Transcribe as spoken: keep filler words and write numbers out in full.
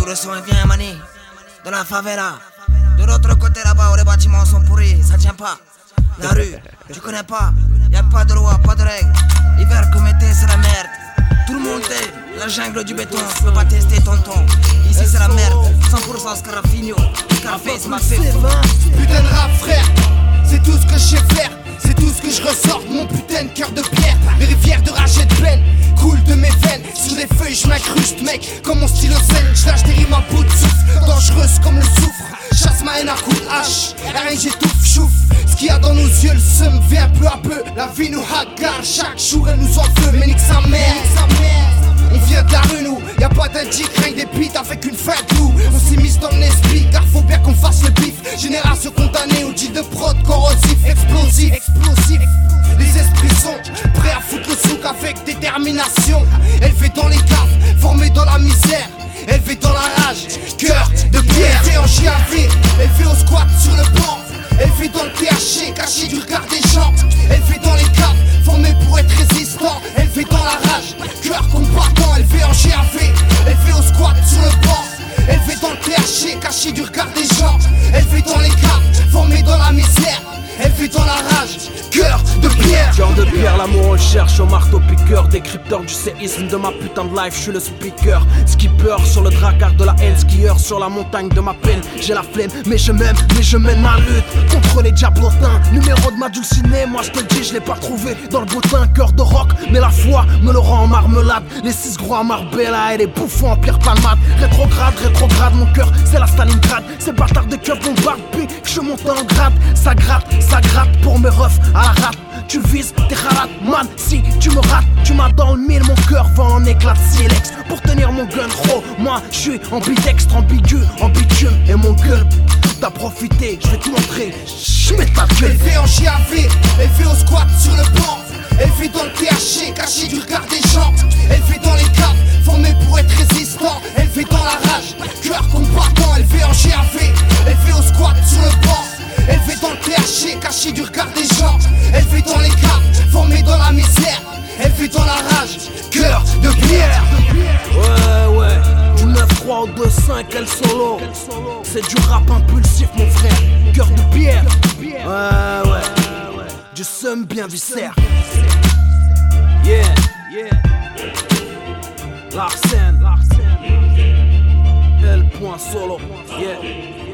le son est bien mani, de la favela. De l'autre côté là-bas où les bâtiments sont pourris, ça tient pas. La rue, tu connais pas, y a pas de loi, pas de règles. Hiver comme été c'est la merde. Tout le monde est la jungle du béton, tu peux pas tester tonton. Ici c'est la merde, cent pour cent Scarafino. Scarface m'a fait fou. Putain de rap frère, c'est tout ce que je sais faire. C'est tout ce que je ressors de mon putain de cœur de pierre. Les rivières de rage et de peine coulent de mes veines. Sur les feuilles je m'incruste mec, comme mon stylo scène. Je lâche des rimes à bout de souffle, dangereuse comme le soufre. Chasse ma haine à coups de hache, rien j'étouffe, chouffe. Ce qu'il y a dans nos yeux, le seum vient peu à peu. La vie nous hagarde, chaque jour elle nous en veut. Mais nique sa mère, on vient de la rue nous, y'a pas d'indique, rien que des pites avec une fin de loup. On s'est mis dans l'esprit car faut bien qu'on fasse le bif. Génération condamnée au deal de prod corrosif, explosif, explosif. Les esprits sont prêts à foutre le souk avec détermination. Élevé dans les caves, formé dans la misère. Élevé dans la rage, cœur de pierre. Élevé en J A V, élevé au squat sur le banc. Élevé dans le T H C, caché du regard des gens. Élevé dans les caves, formé pour être résistant. Élevé dans la rage, cœur combattant. Élevé en G A V, élevé au squat sur le banc. Élevé dans le T H C, caché du regard des gens. Élevé dans les caves, formé dans la misère. Élevé dans la rage, cœur de pierre. Cœur de pierre, l'amour on le cherche au marteau piqueur. Décrypteur du séisme de ma putain de life, je suis le speaker. Skipper sur le dracard de la haine, skieur sur la montagne de ma peine. J'ai la flemme, mais je m'aime, mais je mène ma lutte contre les diablotins. Numéro de ma dulcinée, moi je te dis, je l'ai pas trouvé dans le bottin. Cœur de rock, mais la foi me le rend en marmelade. Les six gros à Marbella et les bouffons en pierre palmade. Rétrograde, rétrograde, mon cœur c'est la Stalingrad. Ces bâtards de keufs bombardent, puis que je monte en grade. Ça gratte, ça gratte pour mes refs à la rate. Tu vises tes rarates, man, si tu me rates, tu m'as dans le mille, mon cœur va en éclat de silex. Pour tenir mon gun trop, moi je suis ambidextre, ambigu, en bitume et mon gueule. T'as profité, je vais te montrer, j'mets ta gueule. Élevé en J A V, élevé au squat sur le banc. Élevé dans le T H C, caché du regard des gens. Élevé dans les caves, formé pour être résistant. Élevé dans la rage, cœur combattant. Élevé en J A V, élevé au squat sur le banc. Élevé dans le T H C, caché du regard des gens. Élevé dans les caves, formé dans la misère. Élevé dans la rage, cœur de pierre. Ouais, ouais, du neuf trois au deux cinq, El Solo. C'est du rap impulsif, mon frère. Cœur de pierre. Ouais, ouais, du seum bien viscère. Yeah, yeah. Larsen, El Point Solo. Yeah.